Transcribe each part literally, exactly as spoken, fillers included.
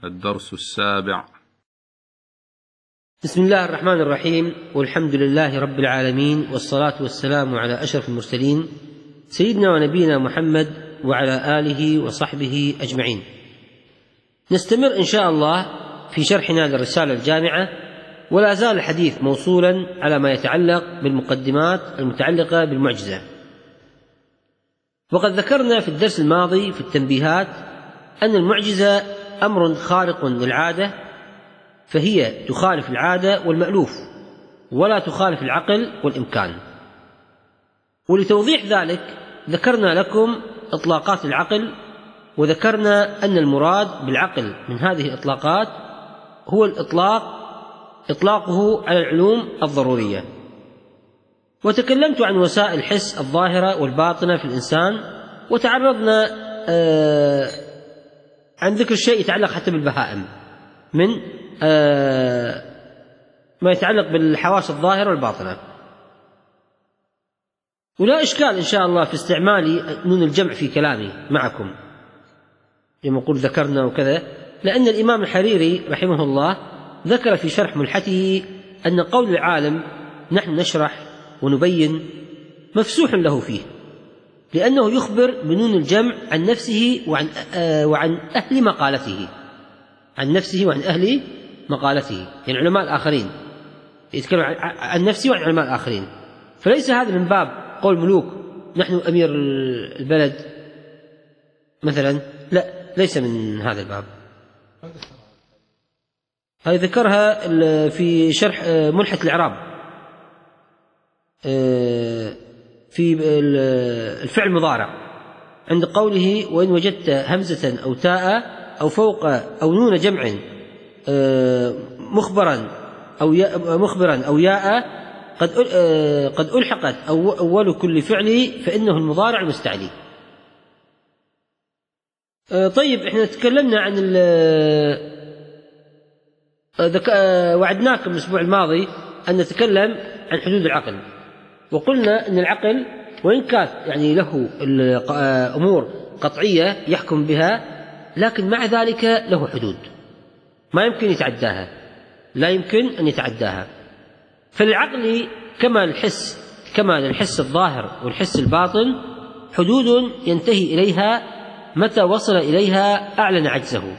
الدرس السابع. بسم الله الرحمن الرحيم، والحمد لله رب العالمين، والصلاة والسلام على أشرف المرسلين سيدنا ونبينا محمد وعلى آله وصحبه أجمعين. نستمر إن شاء الله في شرحنا للرسالة الجامعة، ولا زال الحديث موصولا على ما يتعلق بالمقدمات المتعلقة بالمعجزة. وقد ذكرنا في الدرس الماضي في التنبيهات أن المعجزة أمر خارق للعادة، فهي تخالف العادة والمألوف ولا تخالف العقل والإمكان. ولتوضيح ذلك ذكرنا لكم إطلاقات العقل، وذكرنا أن المراد بالعقل من هذه الإطلاقات هو الإطلاق إطلاقه على العلوم الضرورية. وتكلمت عن وسائل الحس الظاهرة والباطنة في الإنسان، وتعرضنا آه عن ذكر الشيء يتعلق حتى بالبهائم من آه ما يتعلق بالحواس الظاهرة والباطنة. ولا إشكال إن شاء الله في استعمال نون الجمع في كلامي معكم لما قلت ذكرنا وكذا، لأن الإمام الحريري رحمه الله ذكر في شرح ملحته أن قول العالم نحن نشرح ونبين مفسوح له فيه، لأنه يخبر بنون الجمع عن نفسه وعن, آه وعن أهل مقالته عن نفسه وعن أهل مقالته يعني علماء الآخرين، يتكلم عن نفسه وعن علماء الآخرين. فليس هذا من باب قول ملوك نحن أمير البلد مثلا، لا، ليس من هذا الباب. هذه ذكرها في شرح ملحة الإعراب في الفعل المضارع عند قوله وإن وجدت همزة أو تاء أو فوق أو نون جمع مخبرا أو ياء مخبرا أو ياء قد قد ألحقت أول كل فعل فإنه المضارع المستعلي. طيب، احنا تكلمنا عن وعدناكم الأسبوع الماضي أن نتكلم عن حدود العقل، وقلنا أن العقل وإن كان يعني له أمور قطعية يحكم بها، لكن مع ذلك له حدود ما يمكن يتعداها، لا يمكن أن يتعداها. فالعقل كما الحس كما للحس الظاهر والحس الباطن حدود ينتهي إليها، متى وصل إليها أعلن عجزه.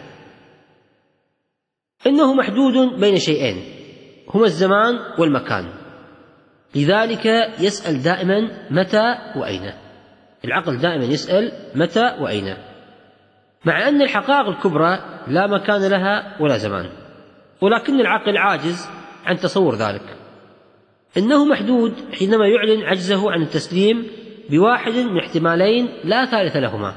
إنه محدود بين شيئين هما الزمان والمكان، لذلك يسأل دائما متى وأين. العقل دائما يسأل متى وأين، مع أن الحقائق الكبرى لا مكان لها ولا زمان، ولكن العقل عاجز عن تصور ذلك. إنه محدود حينما يعلن عجزه عن التسليم بواحد من احتمالين لا ثالث لهما،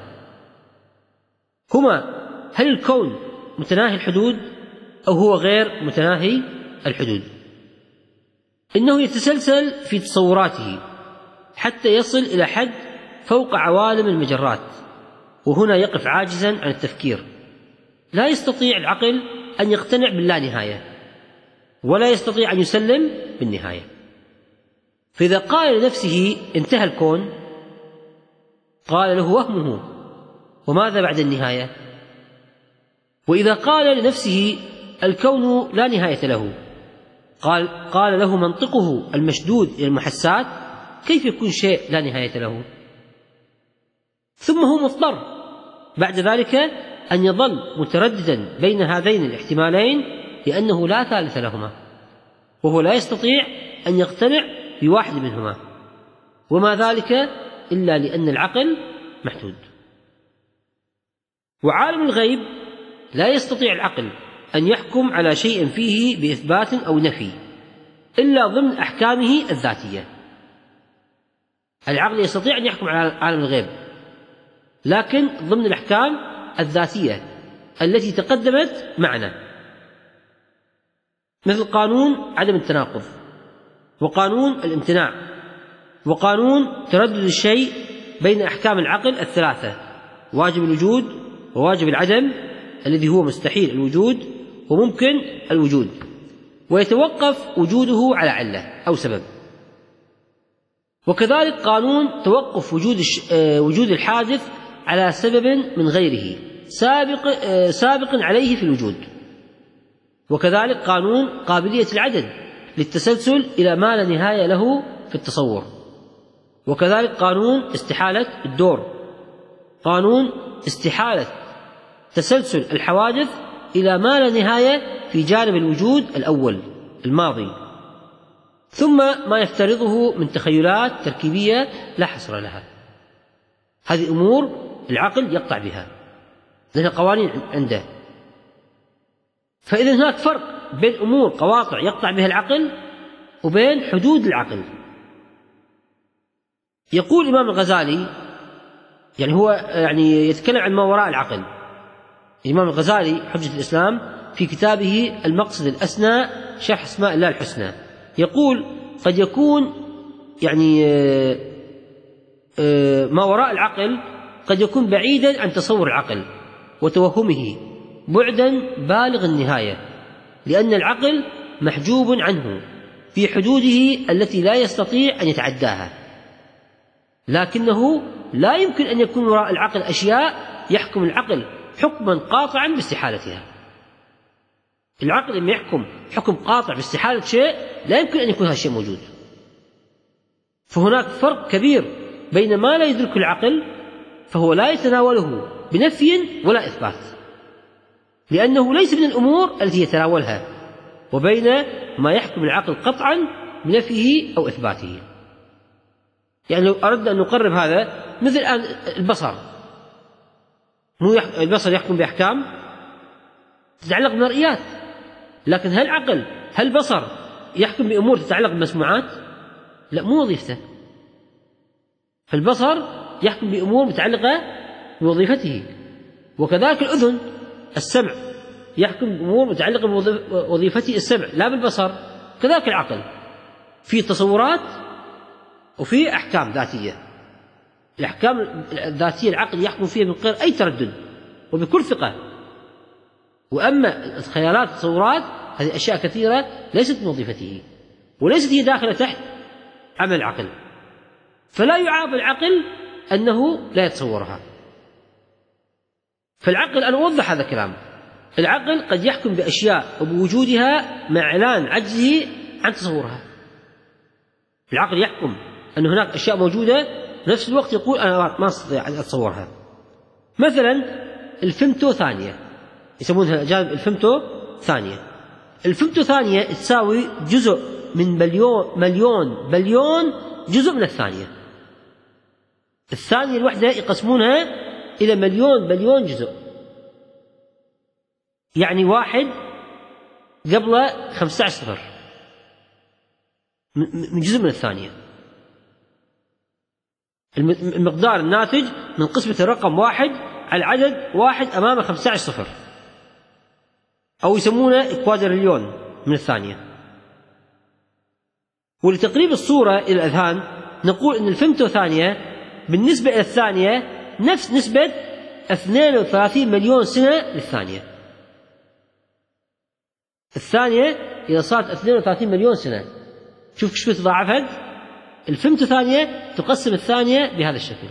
هما هل الكون متناهي الحدود أو هو غير متناهي الحدود. إنه يتسلسل في تصوراته حتى يصل إلى حد فوق عوالم المجرات، وهنا يقف عاجزا عن التفكير. لا يستطيع العقل أن يقتنع باللانهاية، ولا يستطيع أن يسلم بالنهاية. فإذا قال لنفسه انتهى الكون قال له وهمه، وماذا بعد النهاية؟ وإذا قال لنفسه الكون لا نهاية له قال, قال له منطقه المشدود إلى المحسات كيف يكون شيء لا نهاية له؟ ثم هو مضطر بعد ذلك أن يظل مترددا بين هذين الاحتمالين، لأنه لا ثالث لهما، وهو لا يستطيع أن يقتنع بواحد منهما، وما ذلك إلا لأن العقل محدود. وعالم الغيب لا يستطيع العقل أن يحكم على شيء فيه بإثبات أو نفي إلا ضمن أحكامه الذاتية. العقل يستطيع أن يحكم على عالم الغيب لكن ضمن الأحكام الذاتية التي تقدمت معنا، مثل قانون عدم التناقض، وقانون الامتناع، وقانون تردد الشيء بين أحكام العقل الثلاثة: واجب الوجود، وواجب العدم الذي هو مستحيل الوجود وممكن الوجود، ويتوقف وجوده على علة أو سبب. وكذلك قانون توقف وجود وجود الحادث على سبب من غيره، سابق, سابق عليه في الوجود. وكذلك قانون قابلية العدد للتسلسل إلى ما لا نهاية له في التصور. وكذلك قانون استحالة الدور، قانون استحالة تسلسل الحوادث إلى ما لا نهاية في جانب الوجود الأول الماضي، ثم ما يفترضه من تخيلات تركيبية لا حصر لها. هذه أمور العقل يقطع بها لأنها قوانين عنده. فإذا هناك فرق بين أمور قواطع يقطع بها العقل وبين حدود العقل. يقول الإمام الغزالي، يعني هو يعني يتكلم عن ما وراء العقل. الإمام الغزالي حجة الإسلام في كتابه المقصد الأسنى شرح أسماء الله الحسنى يقول: قد يكون يعني ما وراء العقل قد يكون بعيدا عن تصور العقل وتوهمه بعدا بالغ النهاية، لأن العقل محجوب عنه في حدوده التي لا يستطيع أن يتعداها، لكنه لا يمكن أن يكون وراء العقل أشياء يحكم العقل حكما قاطعا باستحالتها. العقل لما يحكم حكم قاطع باستحالة شيء لا يمكن أن يكون هذا الشيء موجود. فهناك فرق كبير بين ما لا يدرك العقل فهو لا يتناوله بنفي ولا إثبات، لأنه ليس من الأمور التي يتناولها، وبين ما يحكم العقل قطعا بنفيه أو إثباته. يعني لو أردنا أن نقرب هذا مثل الآن البصر، مو يح... البصر يحكم بأحكام تتعلق بالمرئيات، لكن هل العقل هل البصر يحكم بأمور تتعلق بالمسموعات؟ لا، مو وظيفته. فالبصر يحكم بأمور متعلقة بوظيفته. وكذلك الأذن، السمع يحكم بأمور متعلقة بوظيفته السمع لا بالبصر. كذلك العقل في تصورات وفي أحكام ذاتية. الأحكام الذاتية العقل يحكم فيها من غير أي تردد وبكل ثقة، وأما الخيالات والتصورات هذه أشياء كثيرة ليست من وظيفته وليست هي داخلة تحت عمل العقل، فلا يعاب العقل أنه لا يتصورها. فالعقل، أنا أوضح هذا الكلام، العقل قد يحكم بأشياء وبوجودها مع إعلان عجزه عن تصورها. العقل يحكم أن هناك أشياء موجودة، نفس الوقت يقول أنا ما أستطيع أن أتصورها. مثلا الفمتو ثانية، يسمونها جانب الفمتو ثانية. الفمتو ثانية تساوي جزء من مليون مليون بليون جزء من الثانية. الثانية الوحدة يقسمونها إلى مليون بليون جزء، يعني واحد قبل خمسة عشر صفر من جزء من الثانية. المقدار الناتج من قسمة الرقم واحد على العدد واحد أمام خمسة عشر صفر، أو يسمونه كوادريليون من الثانية. ولتقريب الصورة إلى الأذهان نقول أن الفمتو ثانية بالنسبة إلى الثانية نفس نسبة اثنين وثلاثين مليون سنة للثانية. الثانية إذا صارت اثنين وثلاثين مليون سنة، شوف كيف تضاعفت. الفمتو ثانية تقسم الثانية بهذا الشكل.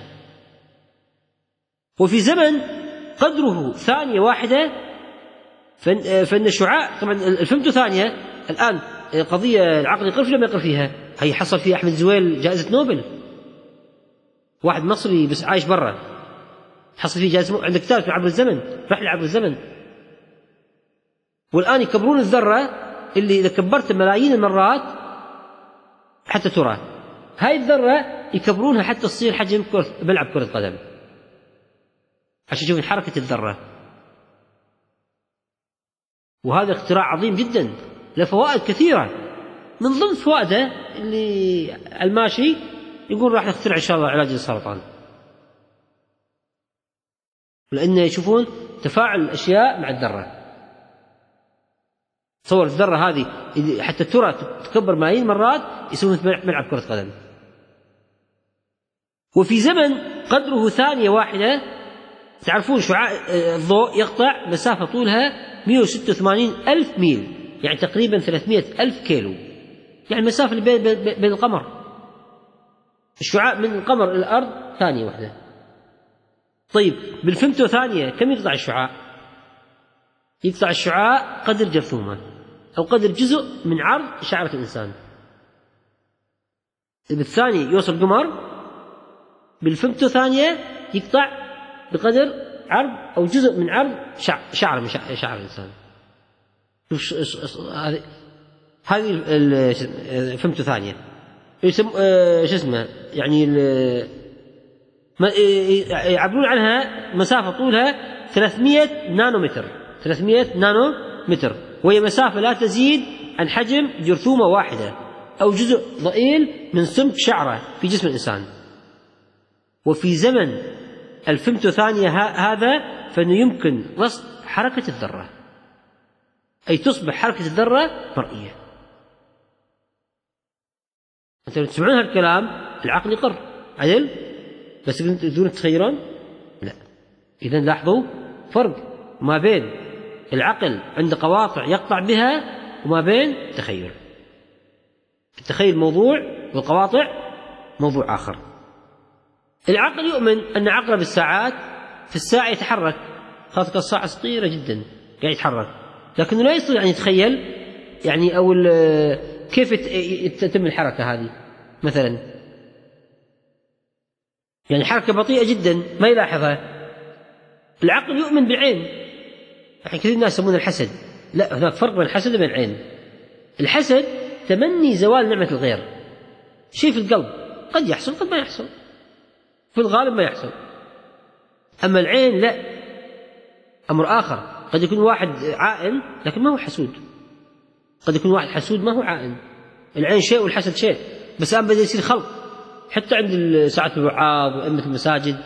وفي زمن قدره ثانية واحدة، فإن الشعاع طبعا الفمتو ثانية الآن قضية العقل يقر فيها ما يقر فيها. هي حصل فيها أحمد زويل جائزة نوبل، واحد مصري بس عايش برا حصل فيه جائزة. عندك كتاب عبر الزمن، رحلة عبر الزمن. والآن يكبرون الذرة اللي إذا كبرت ملايين المرات حتى ترى، هاي الذرة يكبرونها حتى تصير حجم ملعب كرة قدم عشان تشوفون حركة الذرة. وهذا اختراع عظيم جدا له فوائد كثيرة. من ضمن فوائده اللي الماشي يقول راح نخترع إن شاء الله علاج للسرطان، لأن يشوفون تفاعل الأشياء مع الذرة. تصور الذرة هذه حتى ترى تكبر ملايين مرات يسوون ملعب كرة قدم. وفي زمن قدره ثانية واحدة، تعرفون شعاع الضوء يقطع مسافة طولها مئة وستة وثمانين ألف ميل، يعني تقريبا ثلاثمئة ألف كيلو، يعني المسافة اللي بين, بين القمر. الشعاع من القمر إلى الأرض ثانية واحدة. طيب بالفمتو ثانية كم يقطع الشعاع؟ يقطع الشعاع قدر جرثومة أو قدر جزء من عرض شعرة الإنسان. بالثاني يوصل قمر، بالفمتو ثانية يقطع بقدر عرض أو جزء من عرض شعر من شعر الإنسان. هذه هذه فمتو ثانية يسم شو اسمه يعني يعبرون عنها مسافة طولها ثلاثمائة نانومتر، ثلاثمائة نانومتر، وهي مسافة لا تزيد عن حجم جرثومة واحدة أو جزء ضئيل من سمك شعرة في جسم الإنسان. وفي زمن الفمتو ثانية هذا فإنه يمكن رصد حركة الذرة، أي تصبح حركة الذرة مرئية. أنتم تسمعون هالكلام العقل يقر عدل، بس تقدرون تتخيلون؟ لا. إذن لاحظوا فرق ما بين العقل عند قواطع يقطع بها وما بين التخيل. التخيل موضوع والقواطع موضوع آخر. العقل يؤمن أن عقرب الساعات في الساعة يتحرك، خاصة الساعة صغيرة جدا قاعد يتحرك، لكنه لا يستطيع أن يتخيل يعني أو كيف تتم الحركة هذه مثلا، يعني حركة بطيئة جدا ما يلاحظها. العقل يؤمن بالعين، يعني كثير الناس يسمون الحسد، لا، هناك فرق بين الحسد وبين العين. الحسد تمني زوال نعمة الغير، شيء في القلب قد يحصل قد ما يحصل، في الغالب ما يحصل. أما العين لا، أمر آخر. قد يكون واحد عائن لكن ما هو حسود، قد يكون واحد حسود ما هو عائن. العين شيء والحسد شيء، بس الآن بدأ يصير خلط حتى عند ساعة الوعاظ وأئمة المساجد.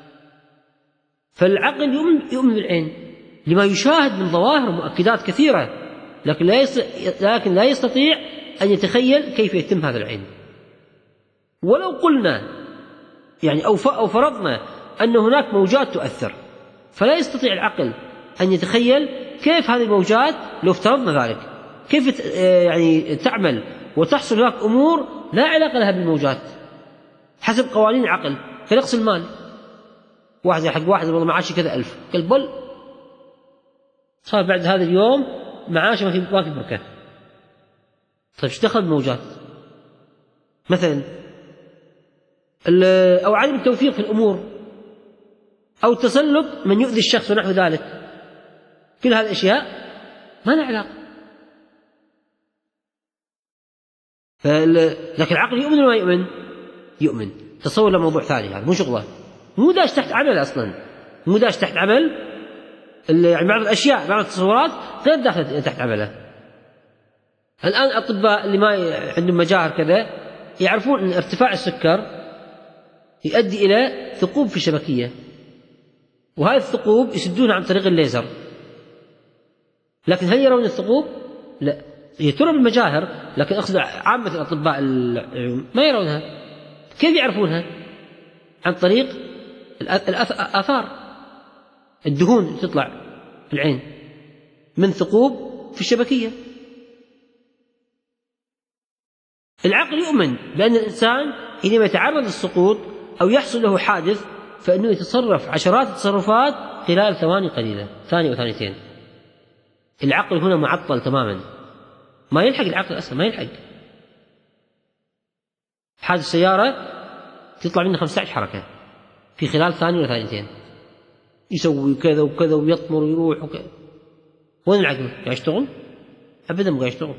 فالعقل يؤمن, يؤمن بالعين لما يشاهد من ظواهر ومؤكدات كثيرة، لكن لا لكن لا يستطيع أن يتخيل كيف يتم هذا العين. ولو قلنا يعني أو أو فرضنا أن هناك موجات تؤثر، فلا يستطيع العقل أن يتخيل كيف هذه الموجات، لو افترضنا ذلك، كيف يعني تعمل وتحصل هناك أمور لا علاقة لها بالموجات حسب قوانين العقل. كنقص المال، واحد حق واحد والله معاشي كذا ألف، قال بل صار بعد هذا اليوم معاشه ما في ما في بركة. طيب ايش دخل الموجات مثلا؟ أو عدم التوفيق في الأمور، أو تسلط من يؤذي الشخص ونحو ذلك، كل هذه الأشياء ما لها علاقة. لكن العقل يؤمن ولا ما يؤمن؟ يؤمن. تصور له موضوع ثاني، هذا مو شغله، مو داش تحت عمل أصلا، مو داش تحت عمل. يعني بعض الأشياء بعض التصورات غير داخل تحت عمله. الآن الأطباء اللي ما عندهم مجاهر كذا يعرفون أن ارتفاع السكر يؤدي إلى ثقوب في الشبكية، وهذه الثقوب يسدونها عن طريق الليزر. لكن هل يرون الثقوب؟ لا، هي ترى بالمجاهر، لكن أقصد عامة الأطباء ما يرونها. كيف يعرفونها؟ عن طريق الآثار، الدهون تطلع في العين من ثقوب في الشبكية. العقل يؤمن بأن الإنسان حينما يتعرض للسقوط أو يحصل له حادث فإنه يتصرف عشرات التصرفات خلال ثواني قليلة، ثانية وثانيتين. العقل هنا معطل تماما، ما يلحق العقل أصلا، ما يلحق. حادث سيارة تطلع منه خمسة عشر حركة في خلال ثانية وثانيتين، يسوي كذا وكذا ويطمر ويروح وكذا. وين العقل؟ قاعد يشتغل؟ أبدا ما قاعد يشتغل.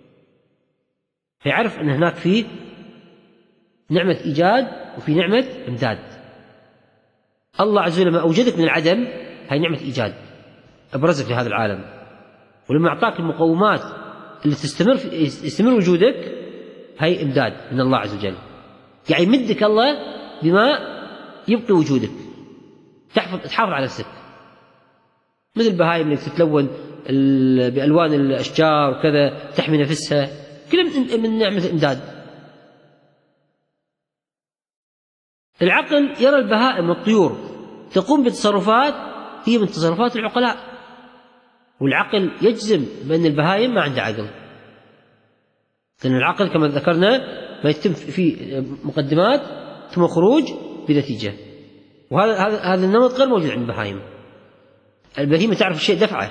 فيعرف أن هناك في نعمة إيجاد وفي نعمة إمداد. الله عز وجل لما أوجدك من العدم هي نعمة إيجاد، أبرزك في هذا العالم، ولما أعطاك المقومات اللي تستمر في يستمر وجودك هي إمداد من الله عز وجل. يعني يمدك الله بما يبقي وجودك، تحفظ تحافظ على نفسك، مثل البهائم اللي تتلون بألوان الأشجار وكذا تحمي نفسها، كلها من نعمة الإمداد. العقل يرى البهائم والطيور تقوم بتصرفات هي من تصرفات العقلاء، والعقل يجزم بأن البهائم ما عندها عقل، لأن العقل كما ذكرنا ما يتم في مقدمات ثم خروج بنتيجة، وهذا هذا هذا النمط غير موجود عند البهائم. البهيمة تعرف الشيء دفعة،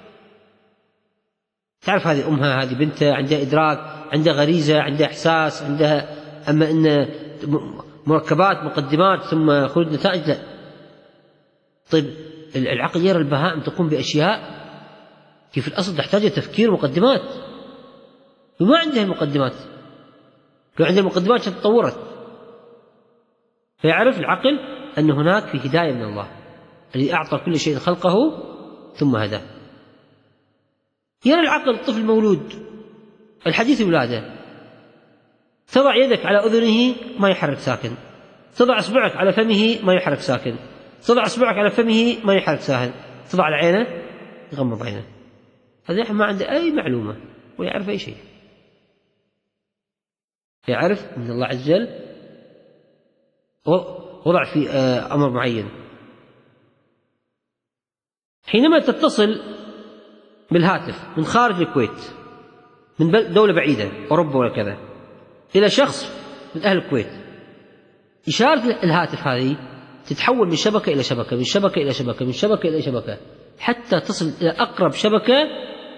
تعرف هذه أمها، هذه بنتها، عندها إدراك، عندها غريزة، عندها إحساس، عندها. أما إن مركبات مقدمات ثم خروج نتائج لا. طيب العقل يرى البهائم تقوم بأشياء كيف الأصل تحتاج تفكير مقدمات، وما عندها المقدمات. لو عندها المقدمات تطورت. فيعرف العقل أن هناك في هداية من الله الذي أعطى كل شيء خلقه ثم هداه. يرى العقل الطفل المولود الحديث الولادة، تضع يدك على أذنه ما يحرك ساكن، تضع أصبعك على فمه ما يحرك ساكن، تضع أصبعك على فمه ما يحرك ساكن، تضع على عينه يغمض عينه. هذا ما عنده أي معلومة ولا يعرف أي شيء. يعرف أن الله عز وجل وضع في أمر معين. حينما تتصل بالهاتف من خارج الكويت، من دولة بعيدة أوروبا ولا كذا، إلى شخص من أهل الكويت، إشارة الهاتف هذه تتحول من شبكة إلى شبكة، من شبكة إلى شبكة، من شبكة إلى شبكة، حتى تصل إلى أقرب شبكة.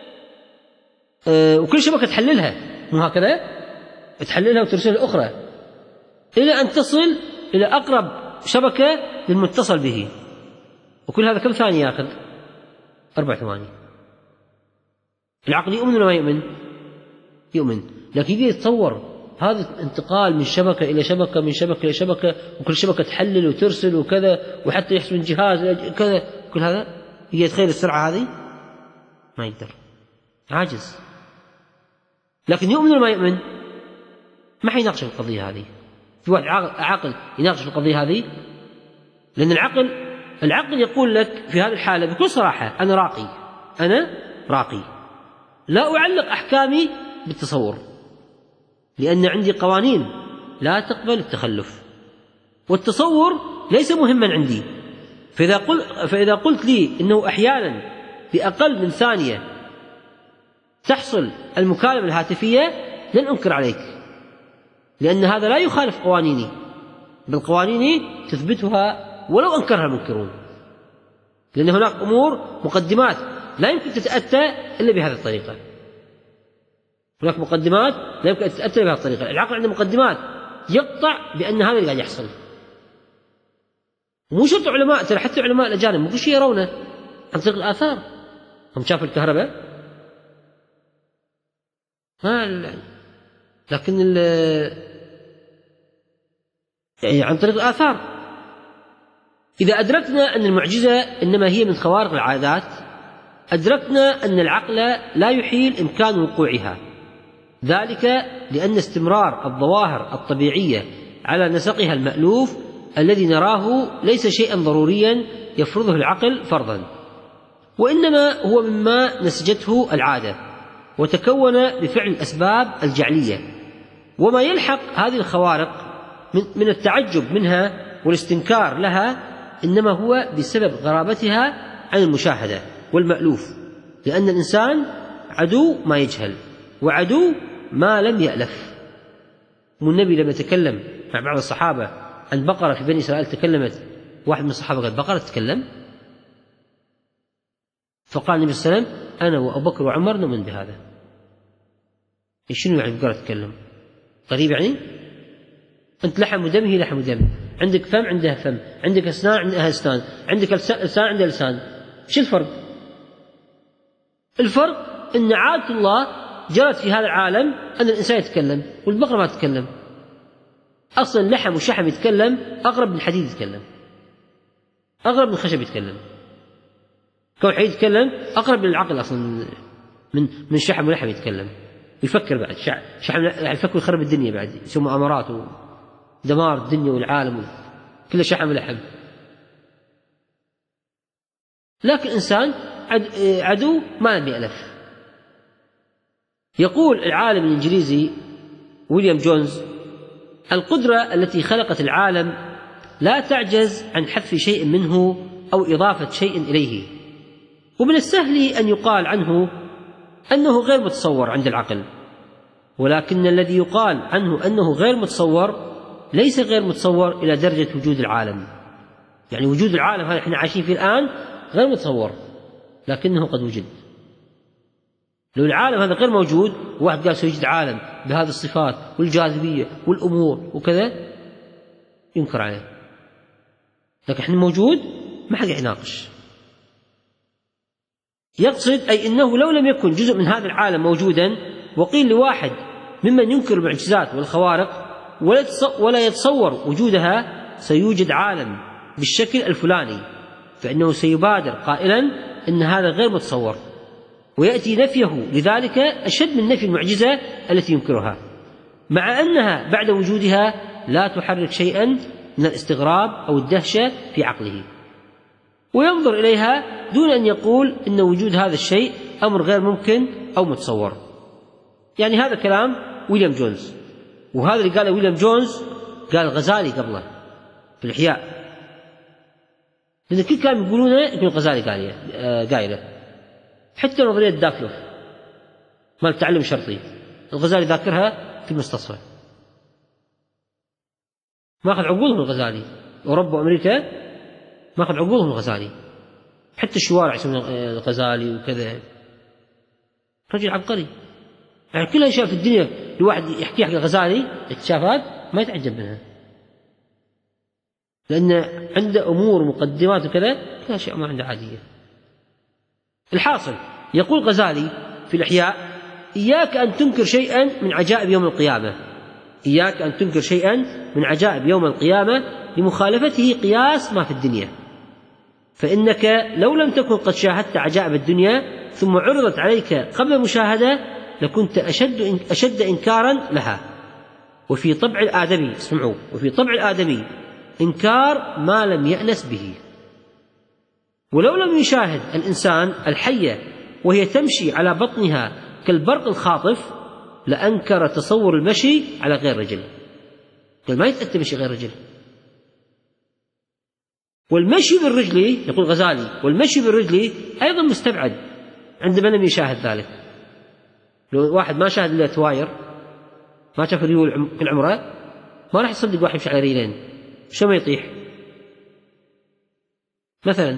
أه وكل شبكة تحللها، مو هكذا؟ تحللها وترسلها الأخرى إلى أن تصل إلى أقرب شبكة للمتصل به. وكل هذا كم ثانية يأخذ؟ أربع ثواني. العقل يؤمن ولا ما يؤمن؟ يؤمن. لكن يجي يتصور هذا الانتقال من شبكة إلى شبكة، من شبكة إلى شبكة، وكل شبكة تحلل وترسل وكذا، وحتى يحسب من جهاز كذا، كل هذا يجي يتخيل السرعة هذه؟ ما يقدر، عاجز. لكن يؤمن ولا ما يؤمن؟ ما حيناقش القضية هذه. في واحد عاقل يناقش القضية هذه؟ لأن العقل العقل يقول لك في هذه الحالة بكل صراحة: أنا راقي، أنا راقي، لا أعلق أحكامي بالتصور، لأن عندي قوانين لا تقبل التخلف، والتصور ليس مهما عندي. فإذا قلت, فإذا قلت لي إنه أحيانا بأقل من ثانية تحصل المكالمة الهاتفية لن أنكر عليك، لأن هذا لا يخالف قوانيني، بل قوانيني تثبتها ولو أنكرها المنكرون، لأن هناك أمور مقدمات لا يمكن تتأتى إلا بهذه الطريقة. هناك مقدمات لا يمكن أن تتأتى بهذه الطريقة. العقل عنده مقدمات يقطع بأن هذا اللي قاعد يحصل. مو شرط علماء، ترى حتى علماء الأجانب مو شيء يرونه عن طريق الآثار. هم شافوا الكهرباء ما لكن يعني عن طريق الآثار. إذا أدركنا أن المعجزة إنما هي من خوارق العادات، أدركنا أن العقل لا يحيل إمكان وقوعها، ذلك لأن استمرار الظواهر الطبيعية على نسقها المألوف الذي نراه ليس شيئا ضروريا يفرضه العقل فرضا، وإنما هو مما نسجته العادة وتكون بفعل الأسباب الجعلية. وما يلحق هذه الخوارق من التعجب منها والاستنكار لها إنما هو بسبب غرابتها عن المشاهدة والمألوف، لأن الإنسان عدو ما يجهل وعدو ما لم يألف. والنبي لما تكلم مع بعض الصحابة عن بقرة في بني إسرائيل تكلمت، واحد من الصحابة قال: بقرة تتكلم؟ فقال النبي صلى الله عليه وسلم: أنا وأبو بكر وعمر نؤمن بهذا. شنو يعني بقرة تتكلم؟ غريب يعني؟ أنت لحم ودم، هي لحم ودم، عندك فم عندها فم، عندك أسنان عندها أسنان، عندك لسان عندها لسان. شو الفرق؟ الفرق أن عادة الله جرت في هذا العالم أن الإنسان يتكلم والبقرة ما تتكلم. أصلا لحم وشحم يتكلم أقرب من الحديد يتكلم، أقرب من الخشب يتكلم. كون حديد يتكلم أقرب من العقل أصلا من من شحم ولحم يتكلم ويفكر بعد. شحم يفكر يخرب الدنيا بعد، يسوي مؤامرات ودمار الدنيا والعالم كله شحم ولحم. لكن إنسان عدو ما لم يألف. يقول العالم الإنجليزي ويليام جونز: القدرة التي خلقت العالم لا تعجز عن حذف شيء منه أو إضافة شيء إليه، ومن السهل أن يقال عنه أنه غير متصور عند العقل، ولكن الذي يقال عنه أنه غير متصور ليس غير متصور إلى درجة وجود العالم، يعني وجود العالم هذا احنا عايشين فيه الآن غير متصور، لكنه قد وجد. لو العالم هذا غير موجود وواحد قال سيوجد عالم بهذه الصفات والجاذبية والأمور وكذا، ينكر عليه. لكن احنا موجود، ما حد يناقش. يقصد أي أنه لو لم يكن جزء من هذا العالم موجودا وقيل لواحد ممن ينكر المعجزات والخوارق ولا يتصور وجودها سيوجد عالم بالشكل الفلاني، فإنه سيبادر قائلا إن هذا غير متصور، ويأتي نفيه لذلك أشد من نفي المعجزة التي ينكرها، مع أنها بعد وجودها لا تحرك شيئا من الاستغراب أو الدهشة في عقله، وينظر إليها دون أن يقول إن وجود هذا الشيء أمر غير ممكن أو متصور. يعني هذا كلام ويليام جونز، وهذا اللي قاله ويليام جونز قال الغزالي قبله في الإحياء، لأن كل كلام يقولونه يكون الغزالي قايله. حتى نظرية دافلوف مال التعلم الشرطي الغزالي ذاكرها في المستصفى، ما أخذ عقولهم الغزالي، أوروبا وأمريكا ما أخذ عقولهم الغزالي، حتى الشوارع يسمون الغزالي وكذا. رجل عبقري، يعني كل أشياء في الدنيا الواحد يحكي حق الغزالي اكتشافات ما يتعجب منها، لأن عنده أمور ومقدمات وكذا كل أشياء ما عنده عادية. الحاصل يقول الغزالي في الإحياء: إياك أن تنكر شيئا من عجائب يوم القيامة، إياك أن تنكر شيئا من عجائب يوم القيامة لمخالفته قياس ما في الدنيا، فإنك لو لم تكن قد شاهدت عجائب الدنيا ثم عرضت عليك قبل المشاهدة لكنت أشد, أشد إنكارا لها. وفي طبع الآدمي، اسمعوا، وفي طبع الآدمي إنكار ما لم يأنس به. ولو لم يشاهد الإنسان الحية وهي تمشي على بطنها كالبرق الخاطف لأنكر تصور المشي على غير رجل، قال ما يتأتى مشي غير رجل. والمشي بالرجل، يقول غزالي، والمشي بالرجل أيضا مستبعد عندما لم يشاهد ذلك. لو واحد ما شاهد إلا تواير، ما شاف ريول كل عمره، ما راح يصدق واحد يمشي على ريلين شو ما يطيح مثلا.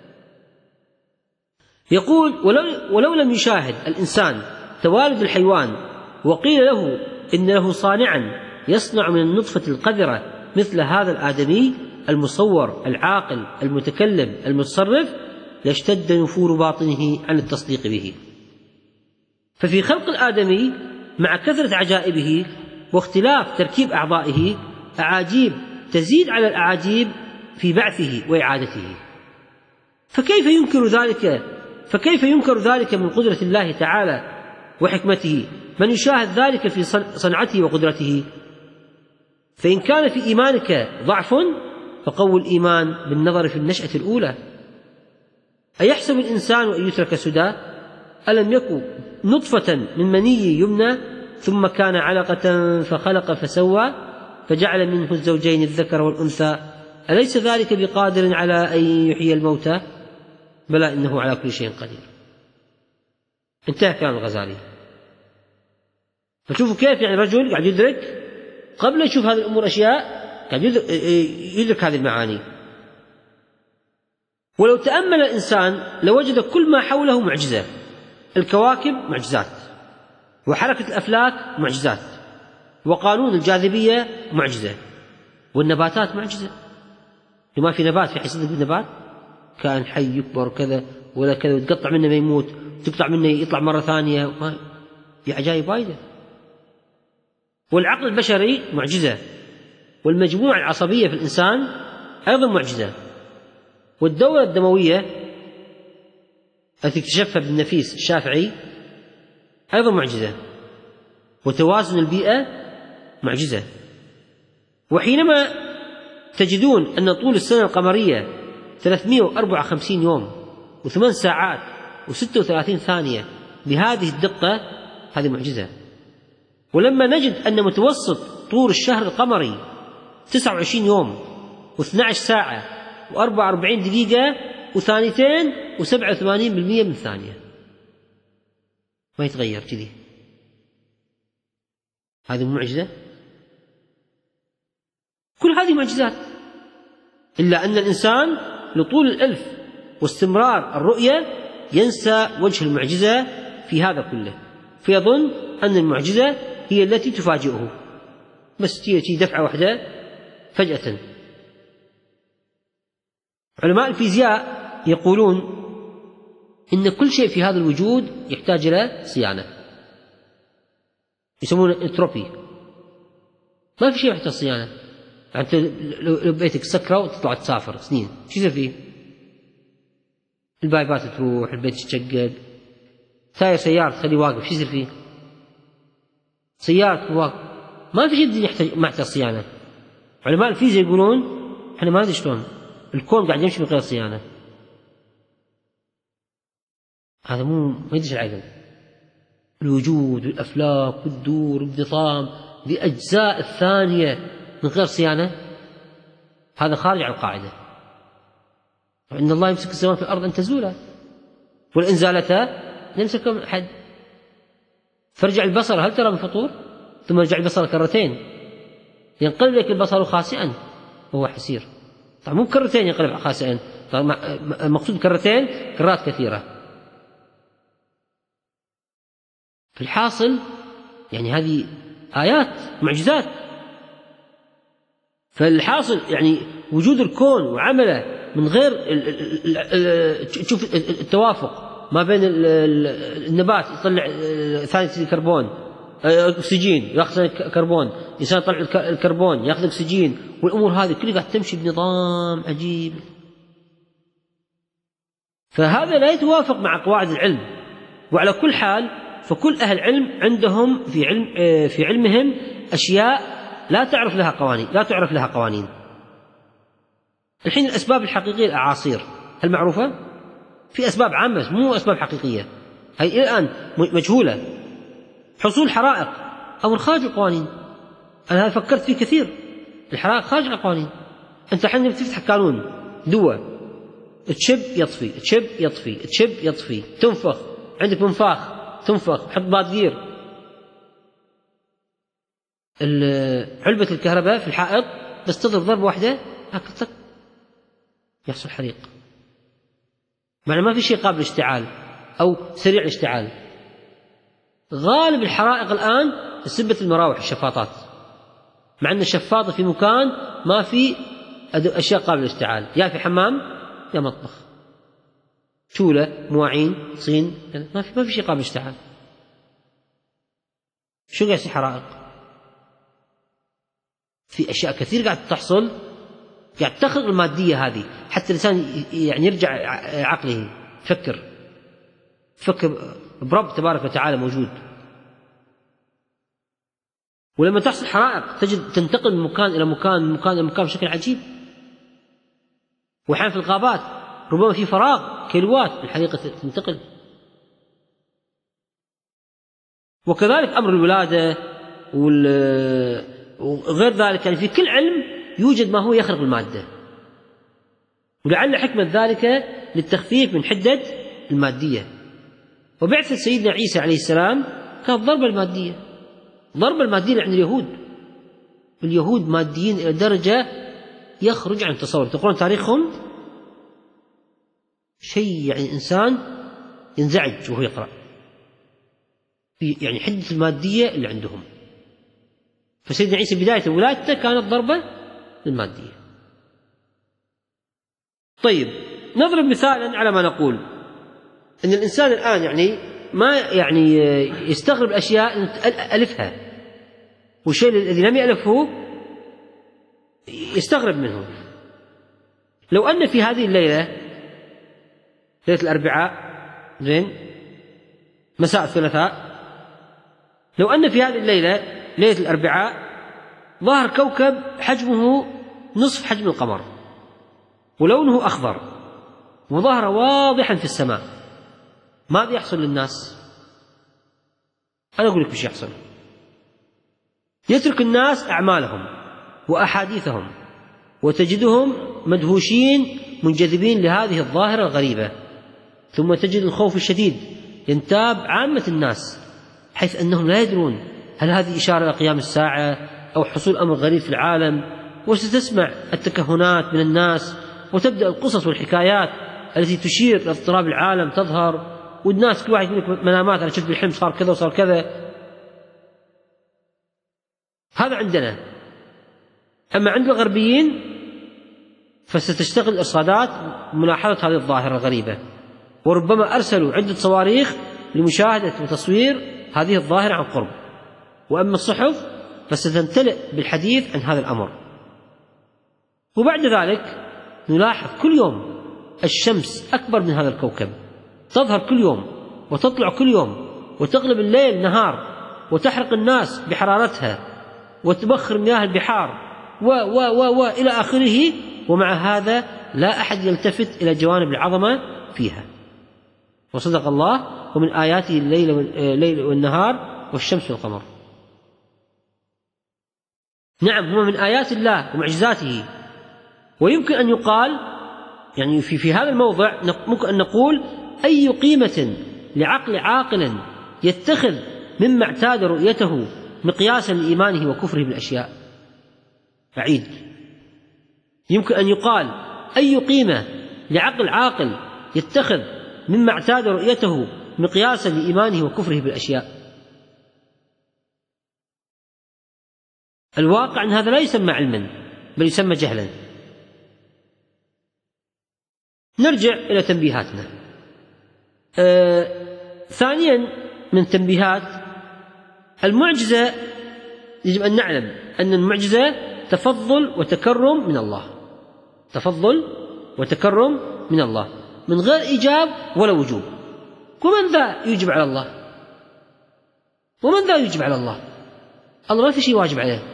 يقول: ولو, ولو لم يشاهد الإنسان توالد الحيوان وقيل له إن له صانعا يصنع من النطفة القذرة مثل هذا الآدمي المصور العاقل المتكلم المتصرف لاشتد نفور باطنه عن التصديق به. ففي خلق الآدمي مع كثرة عجائبه واختلاف تركيب أعضائه أعاجيب تزيد على الأعاجيب في بعثه وإعادته، فكيف ينكر ذلك فكيف ينكر ذلك من قدرة الله تعالى وحكمته من يشاهد ذلك في صنعته وقدرته؟ فإن كان في إيمانك ضعف فقوي الإيمان بالنظر في النشأة الأولى. أيحسب الإنسان أن يترك سدى؟ ألم يكن نطفة من مني يمنى ثم كان علقة فخلق فسوى فجعل منه الزوجين الذكر والأنثى أليس ذلك بقادر على أن يحيي الموتى؟ بلى إنه على كل شيء قدير. انتهى كلام الغزالي. فشوفوا كيف يعني رجل قاعد يدرك قبل يشوف هذه الأمور أشياء قاعد يدرك هذه المعاني. ولو تأمل الإنسان لوجد كل ما حوله معجزة. الكواكب معجزات، وحركة الأفلاك معجزات، وقانون الجاذبية معجزة، والنباتات معجزة. لما في نبات في حيصدق بالنبات كان حي يكبر كذا ولا كذا وتقطع منه ما يموت تقطع منه يطلع مرة ثانية، في عجائب وايدة. والعقل البشري معجزة، والمجموعة العصبية في الإنسان أيضا معجزة، والدورة الدموية التي اكتشفها ابن نفيس الشافعي أيضا معجزة، وتوازن البيئة معجزة. وحينما تجدون أن طول السنة القمرية ثلاثمائة وأربعة وخمسين يوم وثمان ساعات وستة وثلاثين ثانية بهذه الدقة، هذه معجزة. ولما نجد أن متوسط طول الشهر القمري تسعة وعشرين يوم واثنتا عشرة ساعة وأربعة وأربعين دقيقة وثانيتين وسبعة وثمانين بالمئة من ثانية، ما يتغير كذي، هذه معجزة. كل هذه معجزات. إلا أن الإنسان لطول الألف واستمرار الرؤية ينسى وجه المعجزة في هذا كله، فيظن أن المعجزة هي التي تفاجئه، بس تيجي دفعة واحدة فجأة. علماء الفيزياء يقولون إن كل شيء في هذا الوجود يحتاج إلى صيانة، يسمونه انتروبي. ما في شيء يحتاج صيانة. يعني أنت لو بيتك سكرة وتطلع تسافر سنين، شو يصير فيه؟ البايبات تروح، البيت يتشقق، تاير سيارة تخليه واقف، شو يصير فيه؟ سيارة واقف، ما في شيء يحتاج ما يحتاج صيانة. علماء الفيزياء يقولون احنا ما ندري شلون الكون قاعد يمشي من غير صيانة. هذا مو ما يدري العقل. الوجود والأفلاك والدور والنظام بأجزاء الثانية من غير صيانة، هذا خارج عن القاعدة. وإن الله يمسك السماوات في الأرض أن تزولا وإن زالتا لم يمسكهم أحد. فارجع البصر هل ترى من فطور؟ ثم ارجع البصر كرتين ينقلب لك البصر خاسئا وهو حسير. طبعا مو كرتين ينقلب خاسئا، المقصود كرتين كرات كثيرة. في الحاصل يعني هذه آيات معجزات. فالحاصل يعني وجود الكون وعمله من غير تشوف التوافق ما بين النبات يطلع ثاني أكسيد الكربون، أكسجين يأخذ كربون، إنسان يطلع الكربون يأخذ أكسجين، والأمور هذه كلها قاعد تمشي بنظام عجيب. فهذا لا يتوافق مع قواعد العلم. وعلى كل حال فكل أهل العلم عندهم في علم في علمهم أشياء لا تعرف لها قوانين لا تعرف لها قوانين. الحين الأسباب الحقيقية الأعاصير هل معروفة؟ في أسباب عامة مو أسباب حقيقية، هي إلى الآن مجهولة. حصول حرائق أمر خارج القوانين، أنا فكرت فيه كثير. الحرائق خارج القوانين. أنت الحين بتفتح قانون دواء تشب يطفي تشب يطفي تشب يطفي، تنفخ عندك منفاخ تنفخ، حط بادير. علبة الكهرباء في الحائط بس تضرب ضربة واحدة هكذا يحصل حريق، معنى ما في شيء قابل للاشتعال أو سريع الاشتعال. غالب الحرائق الآن بسبة المراوح الشفاطات، مع أن الشفاطة في مكان ما في أشياء قابلة للاشتعال، يا في حمام يا مطبخ، شولة مواعين صين، ما في ما في شيء قابل للاشتعال. شو قاعد يصير حرائق؟ في أشياء كثير قاعد تحصل، قاعد تخلق المادية هذه حتى الإنسان يعني يرجع عقله يفكر فكر برب تبارك وتعالى موجود. ولما تحصل حرائق تجد تنتقل من مكان إلى مكان من مكان إلى مكان بشكل عجيب. وأحيانا في الغابات ربما في فراغ كيلوات الحريقة تنتقل. وكذلك أمر الولادة وغير ذلك، يعني في كل علم يوجد ما هو يخرق المادة، ولعل حكمة ذلك للتخفيف من حدة المادية. وبعثة سيدنا عيسى عليه السلام كانت ضربة المادية، ضربة المادية عند اليهود. اليهود ماديين إلى درجة يخرج عن التصور. تقولون تاريخهم شيء يعني إنسان ينزعج وهو يقرأ، يعني حدة المادية اللي عندهم. فسيدنا عيسى بداية ولادته كانت ضربة للمادية. طيب نضرب مثالا على ما نقول، أن الإنسان الآن يعني ما يعني يستغرب الأشياء ألفها، والشيء الذي لم يألفه يستغرب منه. لو أن في هذه الليلة ليلة الأربعاء زين مساء الثلاثاء، لو أن في هذه الليلة ليلة الأربعاء ظهر كوكب حجمه نصف حجم القمر ولونه أخضر وظهر واضحا في السماء، ماذا يحصل للناس؟ أنا أقول لك وش يحصل. يترك الناس أعمالهم وأحاديثهم وتجدهم مدهوشين منجذبين لهذه الظاهرة الغريبة، ثم تجد الخوف الشديد ينتاب عامة الناس حيث أنهم لا يدرون هل هذه إشارة إلى قيام الساعة أو حصول أمر غريب في العالم وستسمع التكهنات من الناس، وتبدأ القصص والحكايات التي تشير إلى اضطراب العالم تظهر، والناس كل واحد يقول لك منامات، أنا شفت بالحلم صار كذا وصار كذا. هذا عندنا. أما عند الغربيين فستشتغل الإرصادات ملاحظة هذه الظاهرة الغريبة، وربما أرسلوا عدة صواريخ لمشاهدة وتصوير هذه الظاهرة عن قرب. وأما الصحف فستمتلئ بالحديث عن هذا الأمر. وبعد ذلك نلاحظ كل يوم الشمس أكبر من هذا الكوكب، تظهر كل يوم وتطلع كل يوم، وتقلب الليل نهار، وتحرق الناس بحرارتها، وتبخر مياه البحار و و و و إلى آخره. ومع هذا لا أحد يلتفت إلى جوانب العظمة فيها. وصدق الله: ومن آياته الليل والنهار والشمس والقمر. نعم، هما من آيات الله ومعجزاته. ويمكن أن يقال يعني في, في هذا الموضع ممكن أن نقول: أي قيمة لعقل عاقل يتخذ مما اعتاد رؤيته مقياسا لإيمانه وكفره بالأشياء. أعيد: يمكن أن يقال: أي قيمة لعقل عاقل يتخذ مما اعتاد رؤيته مقياسا لإيمانه وكفره بالأشياء. الواقع أن هذا لا يسمى علما، بل يسمى جهلا. نرجع إلى تنبيهاتنا. آه، ثانيا من تنبيهات المعجزة، يجب أن نعلم أن المعجزة تفضل وتكرم من الله، تفضل وتكرم من الله من غير إيجاب ولا وجوب. ومن ذا يجب على الله؟ ومن ذا يجب على الله؟ الله ما في شيء واجب عليه،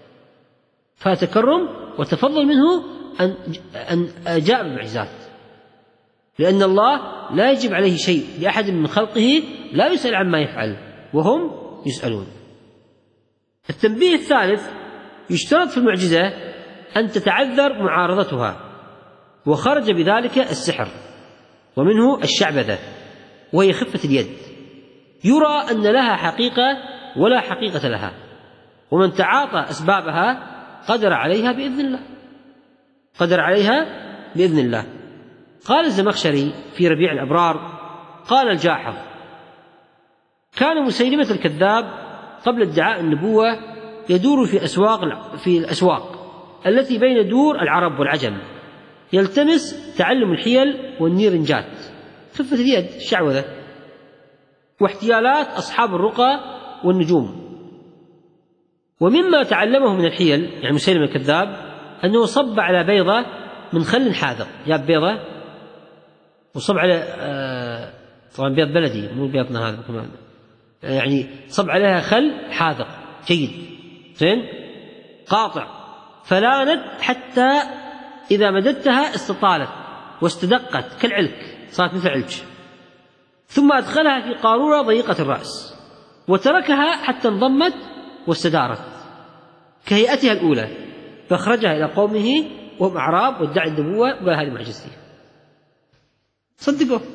فتكرم وتفضل منه أن أن جاء بالمعجزات، لأن الله لا يجب عليه شيء لأحد من خلقه، لا يسأل عما يفعل وهم يسألون. التنبيه الثالث: يشترط في المعجزة أن تتعذر معارضتها، وخرج بذلك السحر، ومنه الشعبذة وهي خفة اليد، يرى أن لها حقيقة ولا حقيقة لها، ومن تعاطى أسبابها قدر عليها بإذن الله، قدر عليها بإذن الله. قال الزمخشري في ربيع الأبرار: قال الجاحظ: كان مسيلمة الكذاب قبل ادعاء النبوة يدور في أسواق في الأسواق التي بين دور العرب والعجم، يلتمس تعلم الحيل والنيرنجات، خفة اليد، الشعوذة، واحتيالات أصحاب الرقى والنجوم. ومما تعلمه من الحيل يعني مسيلمة الكذاب أنه صب على بيضة من خل حاذق، جاب بيضة وصب على آه طبعا بيض بلدي مو بيضنا هذا كمان، يعني صب عليها خل حاذق جيد زين قاطع، فلانت حتى إذا مددتها استطالت واستدقت كالعلك، صارت مثل علج، ثم أدخلها في قارورة ضيقة الرأس وتركها حتى انضمت واستدارت كهيئتها الأولى، فأخرجها إلى قومه وهم أعراب وادعي النبوة وقال هذه معجزتي، صدقوا.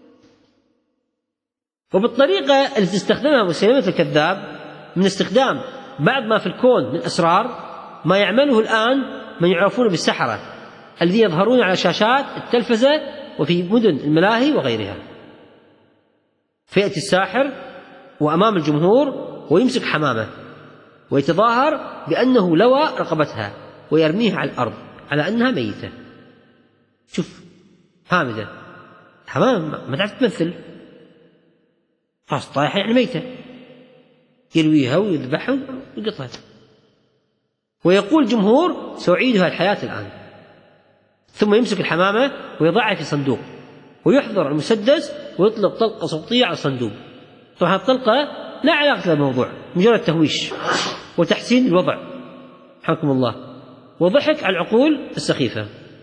وبالطريقة التي استخدمها مسيلمة الكذاب من استخدام بعض ما في الكون من أسرار ما يعمله الآن من يعرفون بالسحرة الذين يظهرون على شاشات التلفزة وفي مدن الملاهي وغيرها. فيأتي الساحر وأمام الجمهور ويمسك حمامة ويتظاهر بأنه لوى رقبتها ويرميها على الأرض على أنها ميتة. شوف هامدة، حمامة ما تعرف تمثل، خلاص طايحة يعني ميتة، يلويها ويذبحها ويقطعها، ويقول الجمهور سأعيدها الحياة الآن. ثم يمسك الحمامة ويضعها في صندوق ويحضر المسدس ويطلق طلقة صوتية على الصندوق. طبعا الطلقة لا علاقة بالموضوع، مجرد تهويش وتحسين الوضع حكم الله، وضحك على العقول السخيفة.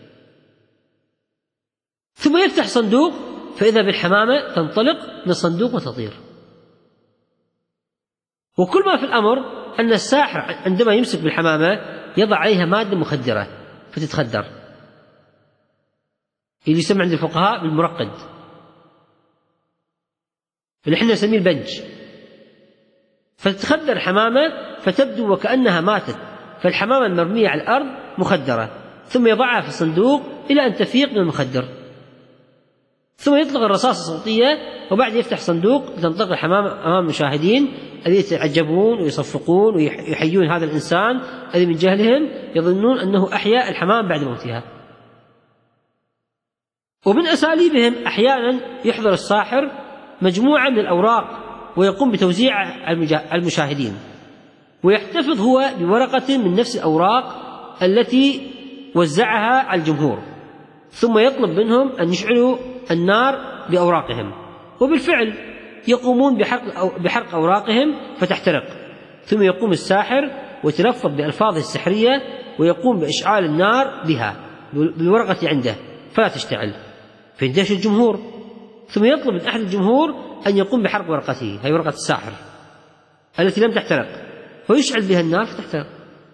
ثم يفتح صندوق فإذا بالحمامة تنطلق من الصندوق وتطير. وكل ما في الأمر أن الساحر عندما يمسك بالحمامة يضع عليها مادة مخدرة فتتخدر، اللي يسمى عند الفقهاء بالمرقد، اللي احنا نسميه البنج، فتتخدر الحمامة فتبدو وكأنها ماتت فالحمامة المرمية على الأرض مخدرة، ثم يضعها في الصندوق إلى أن تفيق من المخدر، ثم يطلق الرصاصة الصوتية، وبعد يفتح صندوق لتنطلق الحمامة أمام المشاهدين الذين يتعجبون ويصفقون ويحيون هذا الإنسان الذي من جهلهم يظنون أنه أحيا الحمام بعد موتها. ومن أساليبهم أحيانا يحضر الساحر مجموعة من الأوراق ويقوم بتوزيع على المشاهدين، ويحتفظ هو بورقة من نفس الأوراق التي وزعها على الجمهور، ثم يطلب منهم أن يشعلوا النار بأوراقهم، وبالفعل يقومون بحرق, بحرق أوراقهم فتحترق، ثم يقوم الساحر ويتلفظ بألفاظه السحرية ويقوم بإشعال النار بها بالورقة عنده فلا تشتعل، فيندهش الجمهور، ثم يطلب من أحد الجمهور أن يقوم بحرق ورقته، هي ورقة الساحر التي لم تحترق، ويشعل بها النار فتحترق.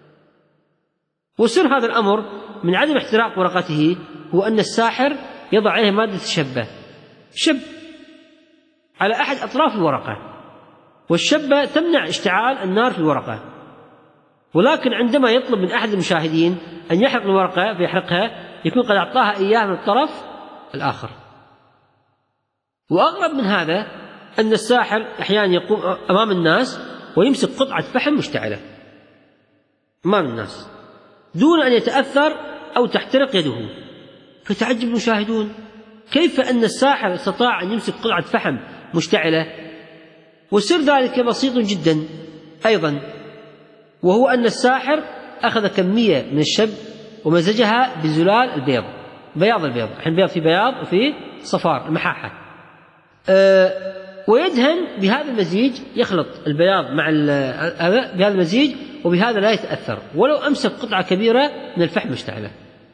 وسر هذا الأمر من عدم احتراق ورقته هو أن الساحر يضع عليه مادة الشبة، شب على أحد أطراف الورقة، والشبة تمنع اشتعال النار في الورقة، ولكن عندما يطلب من أحد المشاهدين أن يحرق الورقة فيحرقها يكون قد أعطاها إياه من الطرف الآخر. وأغرب من هذا أن الساحر أحيانا يقوم أمام الناس ويمسك قطعة فحم مشتعلة أمام الناس دون أن يتأثر أو تحترق يده، فتعجب المشاهدون كيف أن الساحر استطاع أن يمسك قطعة فحم مشتعلة. وسر ذلك بسيط جدا أيضا، وهو أن الساحر أخذ كمية من الشب ومزجها بزلال البيض، بياض البيض، الحين بيض في بياض وفي صفار المحاحة، أه ويدهن بهذا المزيج، يخلط البياض مع بهذا المزيج، وبهذا لا يتأثر ولو أمسك قطعة كبيرة من الفحم مشتعلة.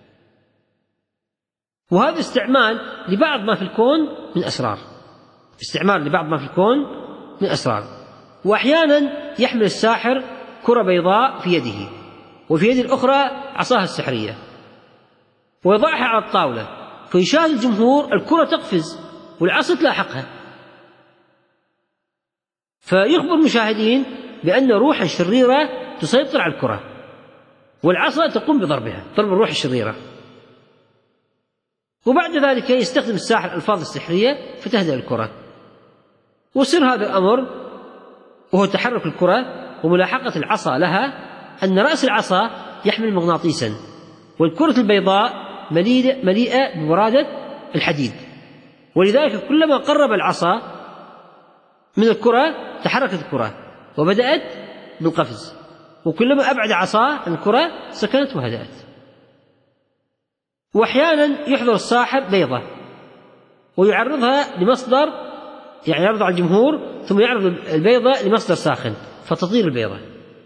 وهذا استعمال لبعض ما في الكون من أسرار، استعمال لبعض ما في الكون من أسرار. وأحيانا يحمل الساحر كرة بيضاء في يده، وفي يده الأخرى عصاها السحرية، ويضعها على الطاولة، فيشاهد الجمهور الكرة تقفز والعصا تلاحقها، فيخبر المشاهدين بأن روحا شريرة تسيطر على الكرة، والعصا تقوم بضربها، ضرب الروح الشريرة. وبعد ذلك يستخدم الساحر الألفاظ السحرية فتهدأ الكرة. وسر هذا الأمر وهو تحرك الكرة وملاحقة العصا لها أن رأس العصا يحمل مغناطيسا، والكرة البيضاء مليئة ببرادة الحديد، ولذلك كلما قرب العصا من الكرة تحركت الكرة وبدأت بالقفز، وكلما أبعد عصاه عن الكرة سكنت وهدأت. وأحيانا يحضر الساحر بيضة ويعرضها لمصدر، يعني يعرض على الجمهور ثم يعرض البيضة لمصدر ساخن فتطير البيضة،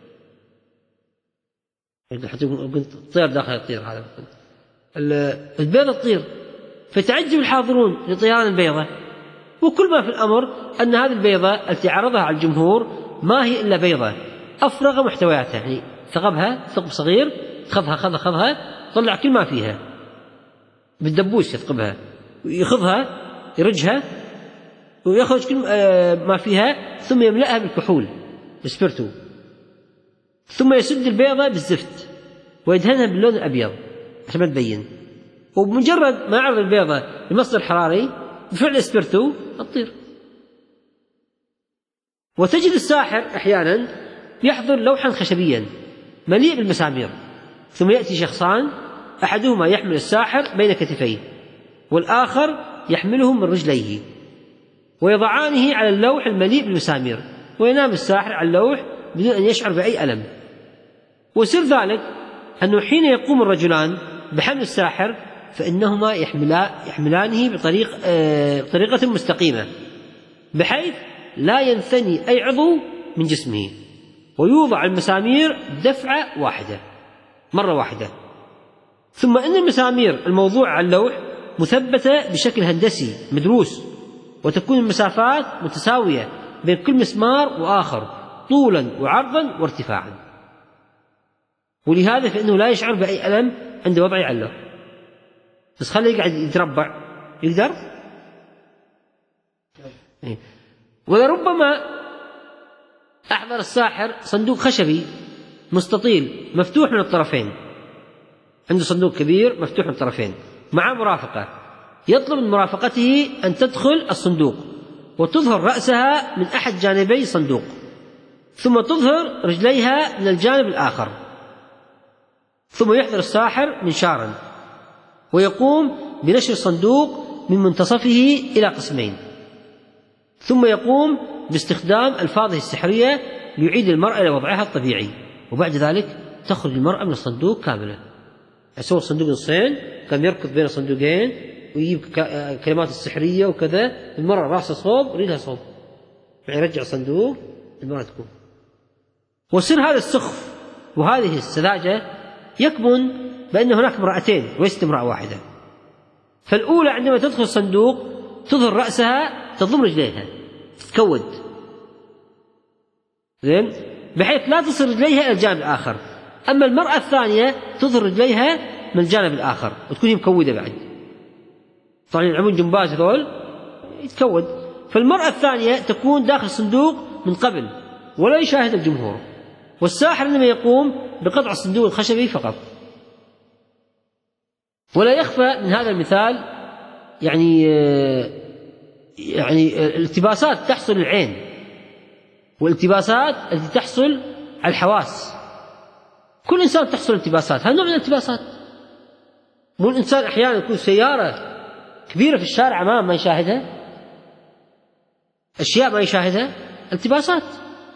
تطير داخل الطير، هذا البيضة تطير، فتعجب الحاضرون لطيران البيضة. وكل ما في الأمر أن هذه البيضة التي عرضها على الجمهور ما هي إلا بيضة أفرغ محتوياتها، يعني ثقبها ثقب صغير، خذها خذها خذها طلع كل ما فيها بالدبوس، يثقبها ويأخذها يرجها ويخرج كل ما فيها، ثم يملأها بالكحول بالسبرتو، ثم يسد البيضة بالزفت ويدهنها باللون الأبيض عشان ما تبين، وبمجرد ما يعرض البيضة لمصدر حراري بفعل اسبرتو تطير. وتجد الساحر أحيانا يحضر لوحا خشبيا مليء بالمسامير، ثم يأتي شخصان أحدهما يحمل الساحر بين كتفيه والآخر يحمله من رجليه، ويضعانه على اللوح المليء بالمسامير، وينام الساحر على اللوح بدون أن يشعر بأي ألم. وسر ذلك أنه حين يقوم الرجلان بحمل الساحر فإنهما يحملانه بطريق بطريقة مستقيمة بحيث لا ينثني أي عضو من جسمه، ويوضع المسامير دفعة واحدة مرة واحدة، ثم إن المسامير الموضوعة على اللوح مثبتة بشكل هندسي مدروس، وتكون المسافات متساوية بين كل مسمار وآخر طولا وعرضا وارتفاعا، ولهذا فإنه لا يشعر بأي ألم عند وضعه على اللوح. بس خليه يقعد يتربع يقدر. ولربما أحضر الساحر صندوق خشبي مستطيل مفتوح من الطرفين، عنده صندوق كبير مفتوح من الطرفين مع مرافقة، يطلب من مرافقته أن تدخل الصندوق وتظهر رأسها من أحد جانبي الصندوق، ثم تظهر رجليها من الجانب الآخر، ثم يحضر الساحر منشارا ويقوم بنشر الصندوق من منتصفه إلى قسمين، ثم يقوم باستخدام ألفاظه السحرية ليعيد المرأة إلى وضعها الطبيعي، وبعد ذلك تخرج المرأة من الصندوق كاملة. يسوي الصندوق نصين، كان يركض بين الصندوقين ويجيب كلمات السحرية وكذا، المرأة رأسها صوب وريدها صوب، يعني يرجع الصندوق المرأة تكون. وسر هذا السخف وهذه السذاجة يكمن بأن هناك امرأتين وليست امرأة واحدة. فالأولى عندما تدخل الصندوق تظهر رأسها تضم رجليها تتكود، زين، بحيث لا تصل رجليها إلى الجانب الآخر. أما المرأة الثانية تظهر رجليها من الجانب الآخر وتكون هي مكودة بعد، طبعا يلعبون جمباز هذول يتكود. فالمرأة الثانية تكون داخل الصندوق من قبل ولا يشاهد الجمهور، والساحر إنما يقوم بقطع الصندوق الخشبي فقط. ولا يخفى من هذا المثال يعني يعني الالتباسات تحصل للعين، والالتباسات التي تحصل على الحواس. كل إنسان تحصل التباسات، هذا نوع من الالتباسات. مو الإنسان أحيانا يكون سيارة كبيرة في الشارع أمام ما يشاهدها، أشياء ما يشاهدها، التباسات.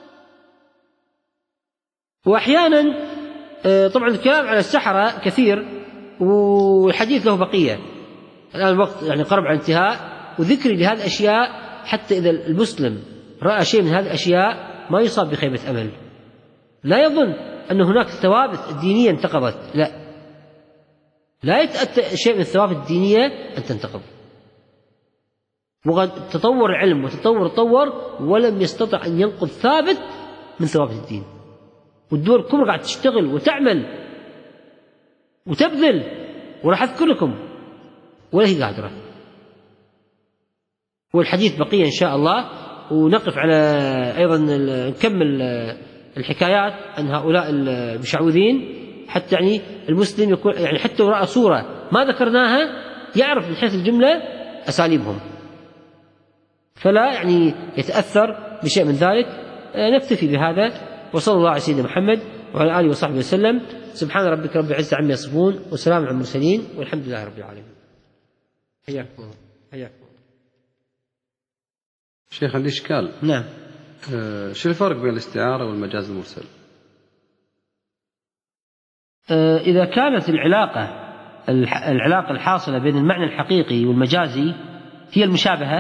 وأحيانا طبعا الكلام على السحرة كثير والحديث له بقية، الآن الوقت يعني قرب على انتهاء، وذكري لهذه الأشياء حتى إذا المسلم رأى شيء من هذه الأشياء ما يصاب بخيبة أمل، لا يظن أن هناك ثوابت دينية انتقضت، لا لا يتأتى شيء من الثوابت الدينية أن تنتقض. وقد تطور العلم وتطور تطور ولم يستطع أن ينقض ثابت من ثوابت الدين، والدول الكبرى قاعدة تشتغل وتعمل وتبذل، وراح أذكر لكم ولا هي قادرة. والحديث بقية إن شاء الله، ونقف على أيضا نكمل الحكايات عن هؤلاء المشعوذين، حتى يعني المسلم يكون يعني حتى رأى صورة ما ذكرناها يعرف من حيث الجملة أساليبهم، فلا يعني يتأثر بشيء من ذلك. نكتفي بهذا، وصلى الله على سيدنا محمد وعلى آله وصحبه وسلم. سبحان ربك رب العزة عما يصفون، وسلام على المرسلين، والحمد لله رب العالمين. حياكم الله. حياكم شيخ. الإشكال نعم، آه شو الفرق بين الاستعارة والمجاز المرسل؟ آه إذا كانت العلاقة العلاقة الحاصلة بين المعنى الحقيقي والمجازي هي المشابهة،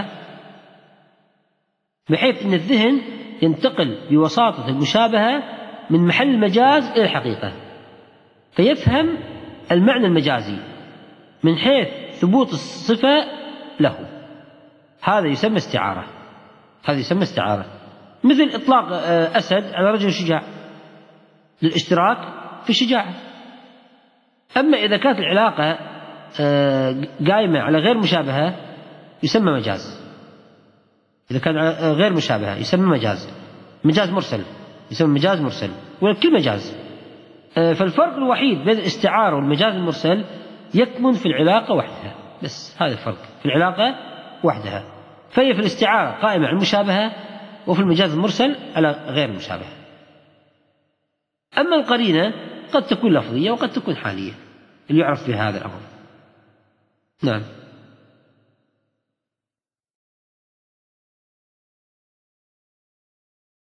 بحيث أن الذهن ينتقل بوساطة المشابهة من محل المجاز إلى الحقيقة، فيفهم المعنى المجازي من حيث ثبوت الصفة له، هذا يسمى استعارة. هذا يسمى استعارة، مثل إطلاق أسد على رجل شجاع للاشتراك في الشجاعة. أما إذا كانت العلاقة قائمة على غير مشابهة يسمى مجاز. إذا كان غير مشابهة يسمى مجاز، مجاز مرسل يسمى مجاز مرسل، والكل مجاز. فالفرق الوحيد بين الاستعارة والمجاز المرسل يكمن في العلاقة وحدها، بس هذا الفرق، في العلاقة وحدها. فهي في الاستعارة قائمة على المشابهة، وفي المجاز المرسل على غير المشابهة. أما القرينة قد تكون لفظية وقد تكون حالية اللي يعرف بها هذا الأمر. نعم.